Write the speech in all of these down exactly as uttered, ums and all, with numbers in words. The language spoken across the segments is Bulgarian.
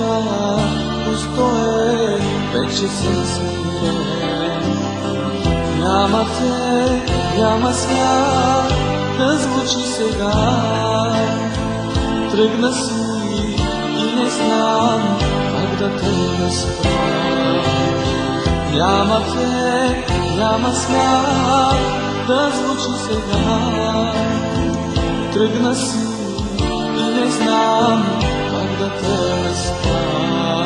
живота пусто е, вече съм смирен. Няма те, няма свят да звучи сега. Тръгна си и не знам как да те разправя. Няма те, няма свят да звучи сега. Тръгна си и не знам как да те разправя.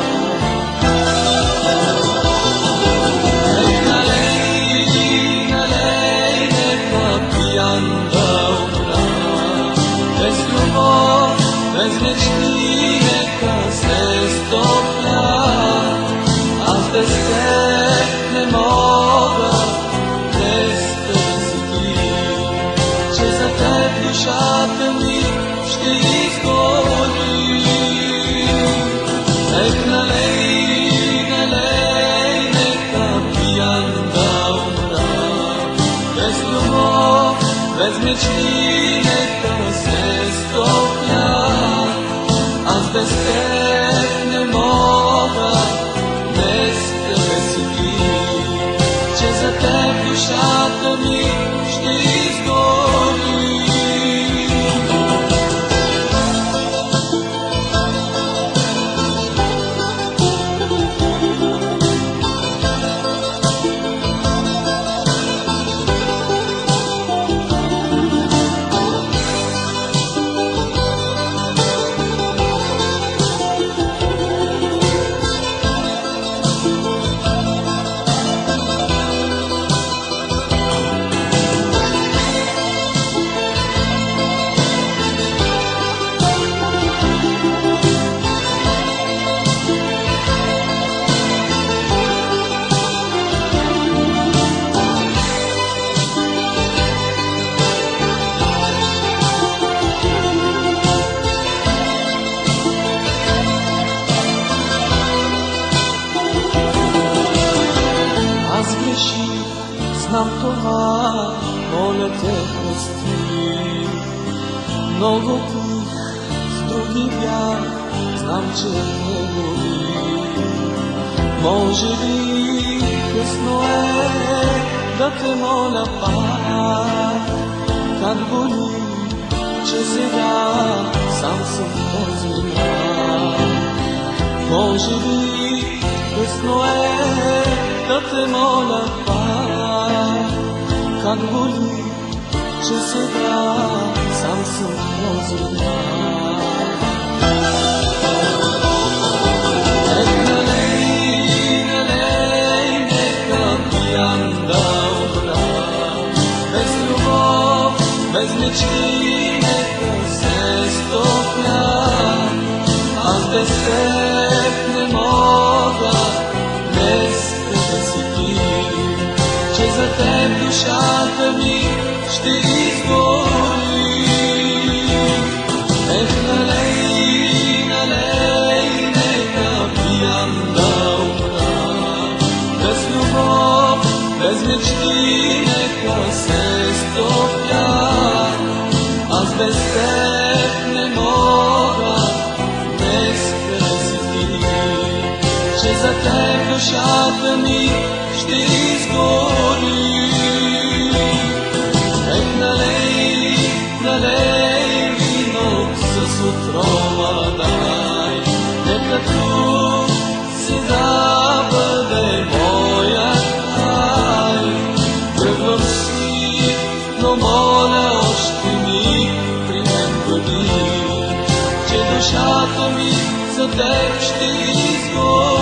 Ей, налей, налей, нека пиян да умра. Без любов, без мечти, нека се стопля. Аз без теб не мога, без теб си ти, че за теб душата ми ще изгори. Ек, налей, налей, нека пиян да умра. Без любов, без мечти, нека се стопля. Аз без теб не мога, без тебе си ти, че за теб душата ми ще изгори. Знам това, моля те прости. Много пих, с други бях, знам, че не боли. Може би късно е да те моля пак. Как боли, че сега сам съм този мрак. Може би късно е да те моля пак. Как боли, че сега сам съм този мрак. Ек, налей, налей, нека пиян да умра. Без любов, без мечти, нека се стопля. Аз без теб не мога, без тебе си ти, че за теб душата ми ще изгори. Ех, налей, налей, нека пиян да умра. Без любов, без мечти, нека се стопля. Аз без теб не мога, без тебе си ти, че за теб душата ми ще изгори. Ек, налей, налей, вино с отрова дай. Нека тук сега бъде моя край. Тръгвам си, но моля още ми при мен бъди, че душата ми за теб ще изгори.